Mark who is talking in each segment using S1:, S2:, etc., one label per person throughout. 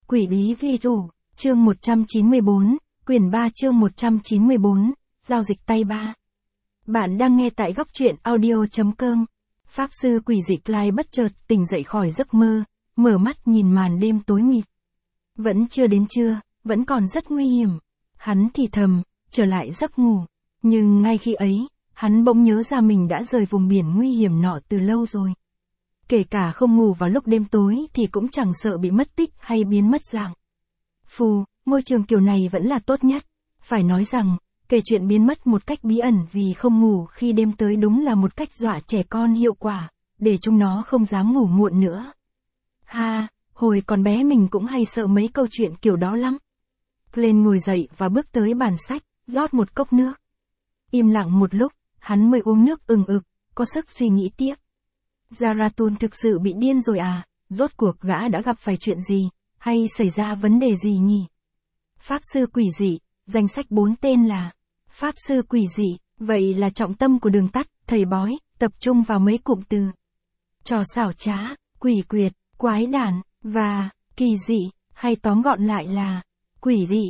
S1: Quỷ bí vi rủ, chương 194, quyển 3 chương 194, giao dịch tay ba. Bạn đang nghe tại góc truyện audio.com. Pháp sư quỷ dị Clyde bất chợt tỉnh dậy khỏi giấc mơ, mở mắt nhìn màn đêm tối mịt. Vẫn chưa đến trưa, vẫn còn rất nguy hiểm. Hắn thì thầm, trở lại giấc ngủ. Nhưng ngay khi ấy, hắn bỗng nhớ ra mình đã rời vùng biển nguy hiểm nọ từ lâu rồi. Kể cả không ngủ vào lúc đêm tối thì cũng chẳng sợ bị mất tích hay biến mất dạng. Phù, môi trường kiểu này vẫn là tốt nhất. Phải nói rằng, kể chuyện biến mất một cách bí ẩn vì không ngủ khi đêm tới đúng là một cách dọa trẻ con hiệu quả, để chúng nó không dám ngủ muộn nữa. Ha, hồi còn bé mình cũng hay sợ mấy câu chuyện kiểu đó lắm. Lên ngồi dậy và bước tới bàn sách, rót một cốc nước. Im lặng một lúc, hắn mới uống nước ừng ực, có sức suy nghĩ tiếp. Zarathustra thực sự bị điên rồi à, rốt cuộc gã đã gặp phải chuyện gì, hay xảy ra vấn đề gì nhỉ? Pháp sư quỷ dị, danh sách 4 tên là Pháp sư quỷ dị, vậy là trọng tâm của đường tắt, thầy bói, tập trung vào mấy cụm từ. Trò xảo trá, quỷ quyệt, quái đản, và kỳ dị, hay tóm gọn lại là quỷ dị,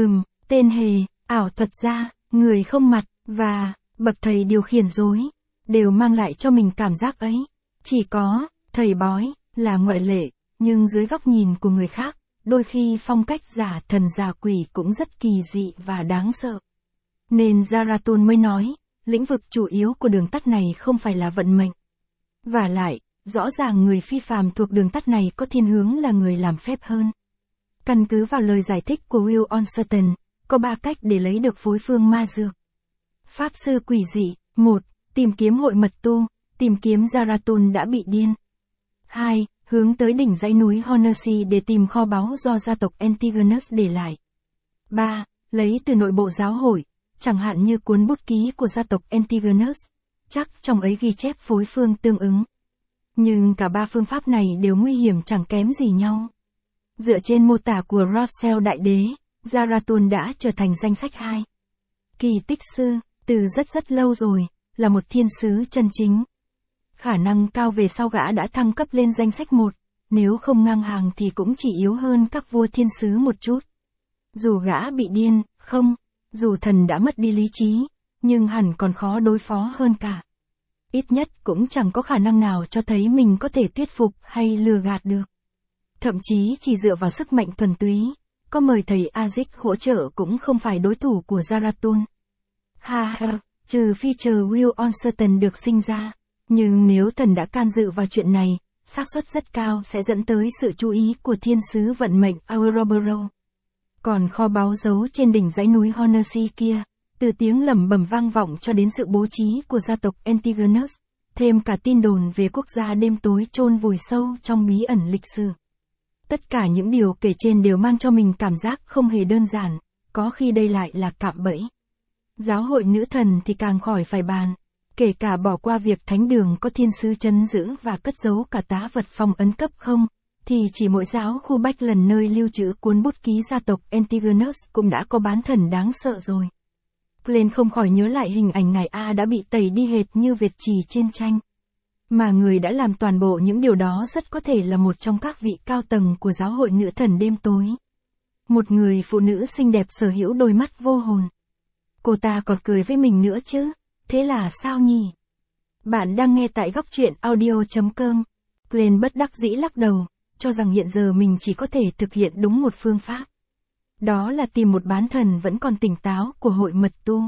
S1: tên hề, ảo thuật gia, người không mặt, và bậc thầy điều khiển rối, đều mang lại cho mình cảm giác ấy. Chỉ có, thầy bói, là ngoại lệ, nhưng dưới góc nhìn của người khác, đôi khi phong cách giả thần giả quỷ cũng rất kỳ dị và đáng sợ. Nên Zarathustra mới nói, lĩnh vực chủ yếu của đường tắt này không phải là vận mệnh. Vả lại, rõ ràng người phi phàm thuộc đường tắt này có thiên hướng là người làm phép hơn. Căn cứ vào lời giải thích của Will Oncerton, có 3 cách để lấy được phối phương ma dược. Pháp sư quỷ dị, 1. Tìm kiếm hội mật tu, tìm kiếm Zarathustra đã bị điên. 2. Hướng tới đỉnh dãy núi Honersea để tìm kho báu do gia tộc Antigonus để lại. 3. Lấy từ nội bộ giáo hội, chẳng hạn như cuốn bút ký của gia tộc Antigonus, chắc trong ấy ghi chép phối phương tương ứng. Nhưng cả 3 phương pháp này đều nguy hiểm chẳng kém gì nhau. Dựa trên mô tả của Rothschild đại đế, Zarathustra đã trở thành danh sách 2. Kỳ tích sư, từ rất lâu rồi, là một thiên sứ chân chính. Khả năng cao về sau gã đã thăng cấp lên danh sách 1, nếu không ngang hàng thì cũng chỉ yếu hơn các vua thiên sứ một chút. Dù gã bị điên, không, dù thần đã mất đi lý trí, nhưng hẳn còn khó đối phó hơn cả. Ít nhất cũng chẳng có khả năng nào cho thấy mình có thể thuyết phục hay lừa gạt được. Thậm chí chỉ dựa vào sức mạnh thuần túy, có mời thầy Azic hỗ trợ cũng không phải đối thủ của Zarathustra. Ha ha, trừ phi chờ Will Oncerton được sinh ra. Nhưng nếu thần đã can dự vào chuyện này, xác suất rất cao sẽ dẫn tới sự chú ý của thiên sứ vận mệnh Ouroboros. Còn kho báu giấu trên đỉnh dãy núi Honersea kia, từ tiếng lẩm bẩm vang vọng cho đến sự bố trí của gia tộc Antigonus, thêm cả tin đồn về quốc gia đêm tối chôn vùi sâu trong bí ẩn lịch sử. Tất cả những điều kể trên đều mang cho mình cảm giác không hề đơn giản, có khi đây lại là cạm bẫy. Giáo hội nữ thần thì càng khỏi phải bàn. Kể cả bỏ qua việc thánh đường có thiên sứ trấn giữ và cất giấu cả tá vật phong ấn cấp không, thì chỉ mỗi giáo khu Bách lần nơi lưu trữ cuốn bút ký gia tộc Antigonus cũng đã có bán thần đáng sợ rồi. Glenn không khỏi nhớ lại hình ảnh ngài A đã bị tẩy đi hệt như Việt trì trên tranh. Mà người đã làm toàn bộ những điều đó rất có thể là một trong các vị cao tầng của giáo hội nữ thần đêm tối. Một người phụ nữ xinh đẹp sở hữu đôi mắt vô hồn. Cô ta còn cười với mình nữa chứ. Thế là sao nhỉ? Bạn đang nghe tại góc truyện audio.com. Glenn bất đắc dĩ lắc đầu, cho rằng hiện giờ mình chỉ có thể thực hiện đúng một phương pháp. Đó là tìm một bán thần vẫn còn tỉnh táo của hội mật tu.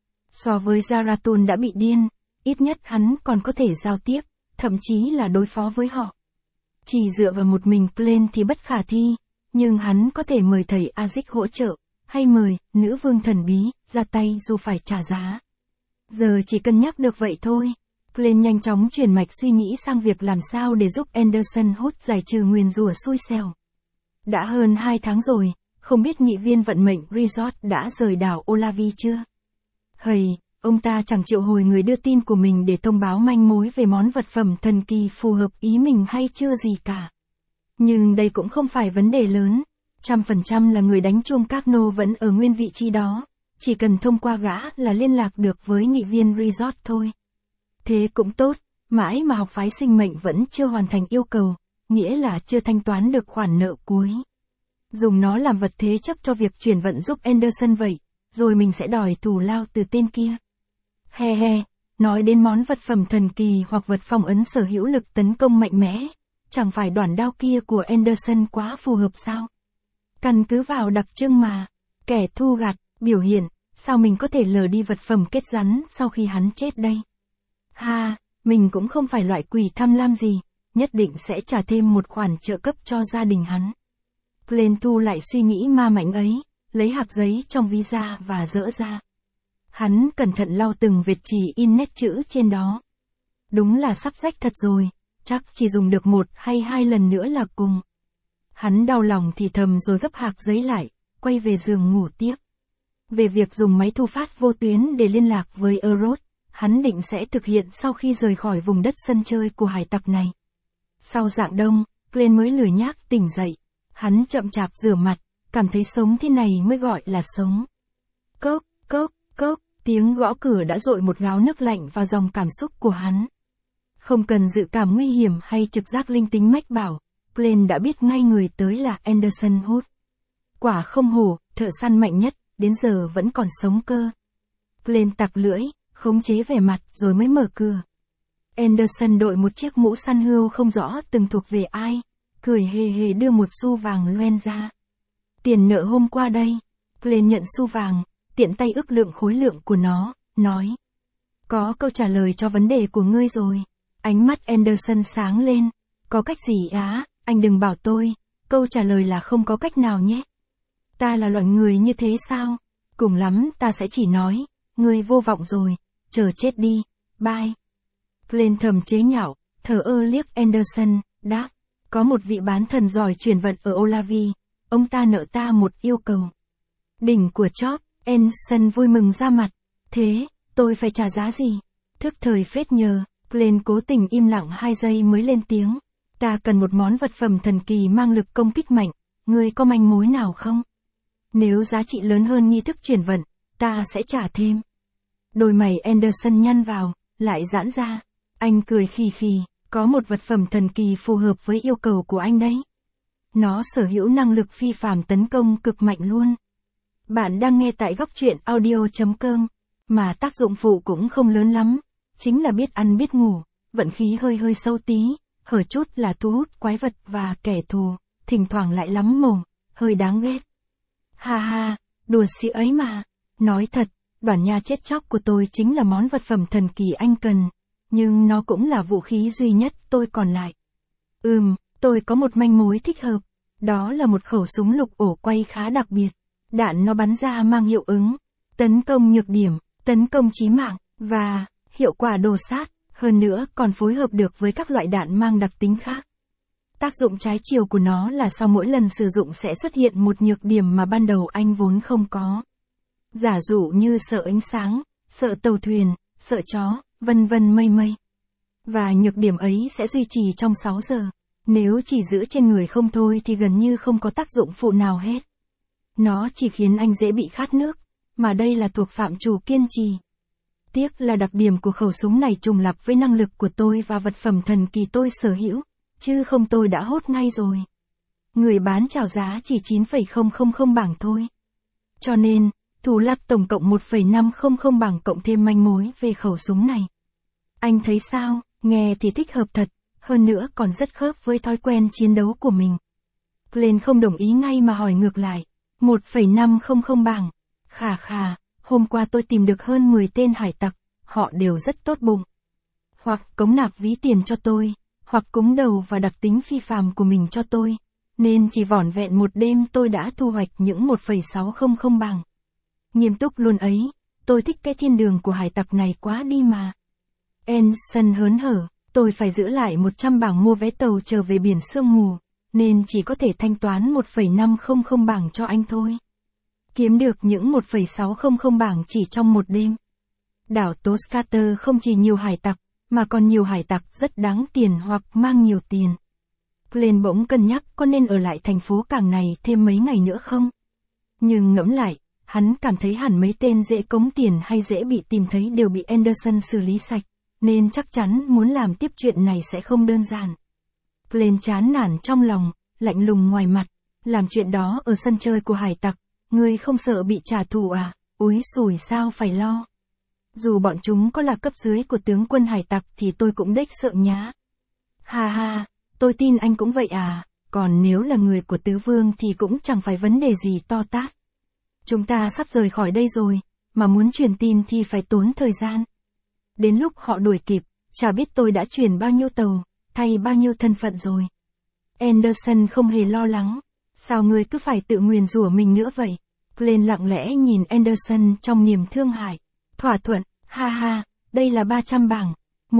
S1: So với Zarathustra đã bị điên, ít nhất hắn còn có thể giao tiếp, thậm chí là đối phó với họ. Chỉ dựa vào một mình Glenn thì bất khả thi, nhưng hắn có thể mời thầy Azic hỗ trợ, hay mời nữ vương thần bí ra tay dù phải trả giá. Giờ chỉ cân nhắc được vậy thôi. Glenn nhanh chóng chuyển mạch suy nghĩ sang việc làm sao để giúp Anderson Hood giải trừ nguyền rủa xui xẻo. Đã hơn 2 tháng rồi, không biết nghị viên vận mệnh Resort đã rời đảo Olavi chưa? Hầy, ông ta chẳng chịu hồi người đưa tin của mình để thông báo manh mối về món vật phẩm thần kỳ phù hợp ý mình hay chưa gì cả. Nhưng đây cũng không phải vấn đề lớn. 100% là người đánh chuông Cagno vẫn ở nguyên vị trí đó. Chỉ cần thông qua gã là liên lạc được với nghị viên Resort thôi. Thế cũng tốt, mãi mà học phái sinh mệnh vẫn chưa hoàn thành yêu cầu, nghĩa là chưa thanh toán được khoản nợ cuối. Dùng nó làm vật thế chấp cho việc chuyển vận giúp Anderson vậy, rồi mình sẽ đòi thù lao từ tên kia. He he, nói đến món vật phẩm thần kỳ hoặc vật phong ấn sở hữu lực tấn công mạnh mẽ, chẳng phải đoản đao kia của Anderson quá phù hợp sao? Căn cứ vào đặc trưng mà, kẻ thu gặt, biểu hiện, sao mình có thể lờ đi vật phẩm kết rắn sau khi hắn chết đây? Ha, mình cũng không phải loại quỷ tham lam gì, nhất định sẽ trả thêm một khoản trợ cấp cho gia đình hắn. Glenn thu lại suy nghĩ ma mạnh ấy, lấy hạc giấy trong ví ra và dỡ ra. Hắn cẩn thận lau từng vệt chì in nét chữ trên đó. Đúng là sắp rách thật rồi, chắc chỉ dùng được 1 hay 2 lần nữa là cùng. Hắn đau lòng thì thầm rồi gấp hạc giấy lại, quay về giường ngủ tiếp. Về việc dùng máy thu phát vô tuyến để liên lạc với Eurot, hắn định sẽ thực hiện sau khi rời khỏi vùng đất sân chơi của hải tặc này. Sau rạng đông, Glenn mới lười nhác tỉnh dậy. Hắn chậm chạp rửa mặt, cảm thấy sống thế này mới gọi là sống. Cốc, cốc, cốc, tiếng gõ cửa đã dội một gáo nước lạnh vào dòng cảm xúc của hắn. Không cần dự cảm nguy hiểm hay trực giác linh tính mách bảo, Glenn đã biết ngay người tới là Anderson Hood. Quả không hổ, thợ săn mạnh nhất, đến giờ vẫn còn sống cơ. Glenn tặc lưỡi, khống chế vẻ mặt rồi mới mở cửa. Anderson đội một chiếc mũ săn hươu không rõ từng thuộc về ai, cười hề hề đưa một xu vàng loen ra. Tiền nợ hôm qua đây. Glenn nhận xu vàng, tiện tay ước lượng khối lượng của nó, nói. Có câu trả lời cho vấn đề của ngươi rồi. Ánh mắt Anderson sáng lên. Có cách gì á, anh đừng bảo tôi. Câu trả lời là không có cách nào nhé. Ta là loại người như thế sao? Cùng lắm ta sẽ chỉ nói. Ngươi vô vọng rồi, chờ chết đi, bye. Glenn thầm chế nhạo, thờ ơ liếc Anderson, đáp. Có một vị bán thần giỏi chuyển vận ở Olavi, ông ta nợ ta một yêu cầu. Đỉnh của chóp, Anderson vui mừng ra mặt. Thế, tôi phải trả giá gì? Thức thời phết nhờ, Glenn cố tình im lặng 2 giây mới lên tiếng. Ta cần một món vật phẩm thần kỳ mang lực công kích mạnh, ngươi có manh mối nào không? Nếu giá trị lớn hơn nghi thức chuyển vận, ta sẽ trả thêm. Đôi mày Anderson nhăn vào, lại giãn ra. Anh cười khì khì, có một vật phẩm thần kỳ phù hợp với yêu cầu của anh đấy. Nó sở hữu năng lực phi phàm tấn công cực mạnh luôn. Bạn đang nghe tại góc truyện audio.com, mà tác dụng phụ cũng không lớn lắm, chính là biết ăn biết ngủ, vận khí hơi hơi sâu tí, hở chút là thu hút quái vật và kẻ thù, thỉnh thoảng lại lắm mồm, hơi đáng ghét. Ha ha, đùa xị ấy mà, nói thật, đoản nha chết chóc của tôi chính là món vật phẩm thần kỳ anh cần, nhưng nó cũng là vũ khí duy nhất tôi còn lại. Tôi có một manh mối thích hợp, đó là một khẩu súng lục ổ quay khá đặc biệt. Đạn nó bắn ra mang hiệu ứng, tấn công nhược điểm, tấn công chí mạng, và hiệu quả đồ sát, hơn nữa còn phối hợp được với các loại đạn mang đặc tính khác. Tác dụng trái chiều của nó là sau mỗi lần sử dụng sẽ xuất hiện một nhược điểm mà ban đầu anh vốn không có. Giả dụ như sợ ánh sáng, sợ tàu thuyền, sợ chó, vân vân mây mây. Và nhược điểm ấy sẽ duy trì trong 6 giờ. Nếu chỉ giữ trên người không thôi thì gần như không có tác dụng phụ nào hết. Nó chỉ khiến anh dễ bị khát nước, mà đây là thuộc phạm trù kiên trì. Tiếc là đặc điểm của khẩu súng này trùng lặp với năng lực của tôi và vật phẩm thần kỳ tôi sở hữu, chứ không tôi đã hốt ngay rồi. Người bán chào giá chỉ 9,000 bảng thôi. Cho nên, thù lao tổng cộng 1,500 bảng cộng thêm manh mối về khẩu súng này. Anh thấy sao, nghe thì thích hợp thật, hơn nữa còn rất khớp với thói quen chiến đấu của mình. Glenn không đồng ý ngay mà hỏi ngược lại. 1,500 bảng. Khà, hôm qua tôi tìm được hơn 10 tên hải tặc, họ đều rất tốt bụng. Hoặc cống nạp ví tiền cho tôi, hoặc cúng đầu và đặc tính phi phàm của mình cho tôi, nên chỉ vỏn vẹn một đêm tôi đã thu hoạch những 1,600 bảng. Nghiêm túc luôn ấy, tôi thích cái thiên đường của hải tặc này quá đi mà. Anderson hớn hở, tôi phải giữ lại 100 bảng mua vé tàu trở về biển sương mù, nên chỉ có thể thanh toán 1,500 bảng cho anh thôi. Kiếm được những 1,600 bảng chỉ trong một đêm. Đảo Toscater không chỉ nhiều hải tặc, mà còn nhiều hải tặc rất đáng tiền hoặc mang nhiều tiền. Glenn bỗng cân nhắc có nên ở lại thành phố cảng này thêm mấy ngày nữa không? Nhưng ngẫm lại, hắn cảm thấy hẳn mấy tên dễ cống tiền hay dễ bị tìm thấy đều bị Anderson xử lý sạch, nên chắc chắn muốn làm tiếp chuyện này sẽ không đơn giản. Glenn chán nản trong lòng, lạnh lùng ngoài mặt, Làm chuyện đó ở sân chơi của hải tặc, ngươi không sợ bị trả thù à? Úi xùi sao phải lo. Dù bọn chúng có là cấp dưới của tướng quân hải tặc thì tôi cũng đếch sợ nhá. Ha ha, tôi tin anh cũng vậy à, còn nếu là người của tứ vương thì cũng chẳng phải vấn đề gì to tát. Chúng ta sắp rời khỏi đây rồi, mà muốn truyền tin thì phải tốn thời gian. Đến lúc họ đuổi kịp, chả biết tôi đã chuyển bao nhiêu tàu, thay bao nhiêu thân phận rồi. Anderson không hề lo lắng. Sao ngươi cứ phải tự nguyền rủa mình nữa vậy? Glenn lặng lẽ nhìn Anderson trong niềm thương hại. Thỏa thuận, ha ha, đây là 300 bảng.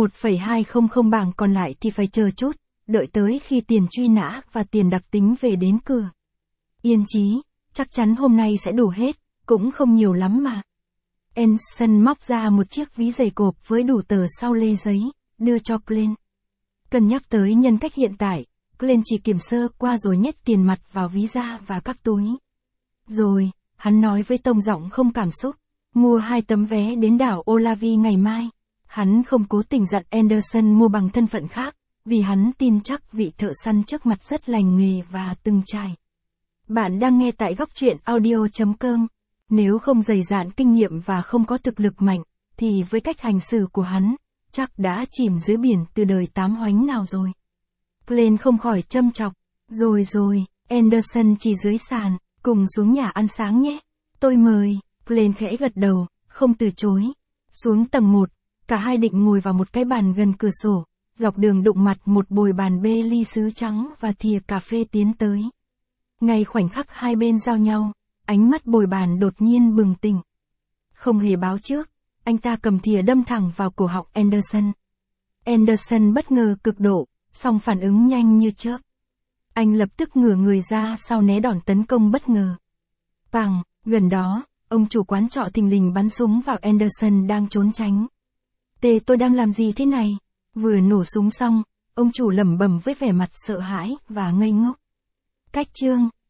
S1: 1,200 bảng còn lại thì phải chờ chút, đợi tới khi tiền truy nã và tiền đặc tính về đến cửa. Yên chí, chắc chắn hôm nay sẽ đủ hết, cũng không nhiều lắm mà. Anderson móc ra một chiếc ví dày cộp với đủ tờ sau lê giấy, đưa cho Glenn. Cân nhắc tới nhân cách hiện tại, Glenn chỉ kiểm sơ qua rồi nhét tiền mặt vào ví da và các túi. Rồi, hắn nói với tông giọng không cảm xúc, mua 2 tấm vé đến đảo Olavi ngày mai. Hắn không cố tình dặn Anderson mua bằng thân phận khác, vì hắn tin chắc vị thợ săn trước mặt rất lành nghề và từng trải. Bạn đang nghe tại góc truyện audio.com. Nếu không dày dạn kinh nghiệm và không có thực lực mạnh, thì với cách hành xử của hắn, chắc đã chìm dưới biển từ đời 8 hoánh nào rồi. Glenn không khỏi châm chọc. Rồi, Anderson chỉ dưới sàn, cùng xuống nhà ăn sáng nhé. Tôi mời. Glenn khẽ gật đầu, không từ chối. Xuống tầng 1, cả hai định ngồi vào một cái bàn gần cửa sổ, dọc đường đụng mặt một bồi bàn bê ly sứ trắng và thìa cà phê tiến tới. Ngay khoảnh khắc hai bên giao nhau, ánh mắt bồi bàn đột nhiên bừng tỉnh. Không hề báo trước, anh ta cầm thìa đâm thẳng vào cổ họng Anderson. Anderson bất ngờ cực độ, song phản ứng nhanh như chớp. Anh lập tức ngửa người ra sau né đòn tấn công bất ngờ. Pằng, gần đó, ông chủ quán trọ thình lình bắn súng vào Anderson đang trốn tránh. Tôi đang làm gì thế này? Vừa nổ súng xong, ông chủ lẩm bẩm với vẻ mặt sợ hãi và ngây ngốc. Cách chương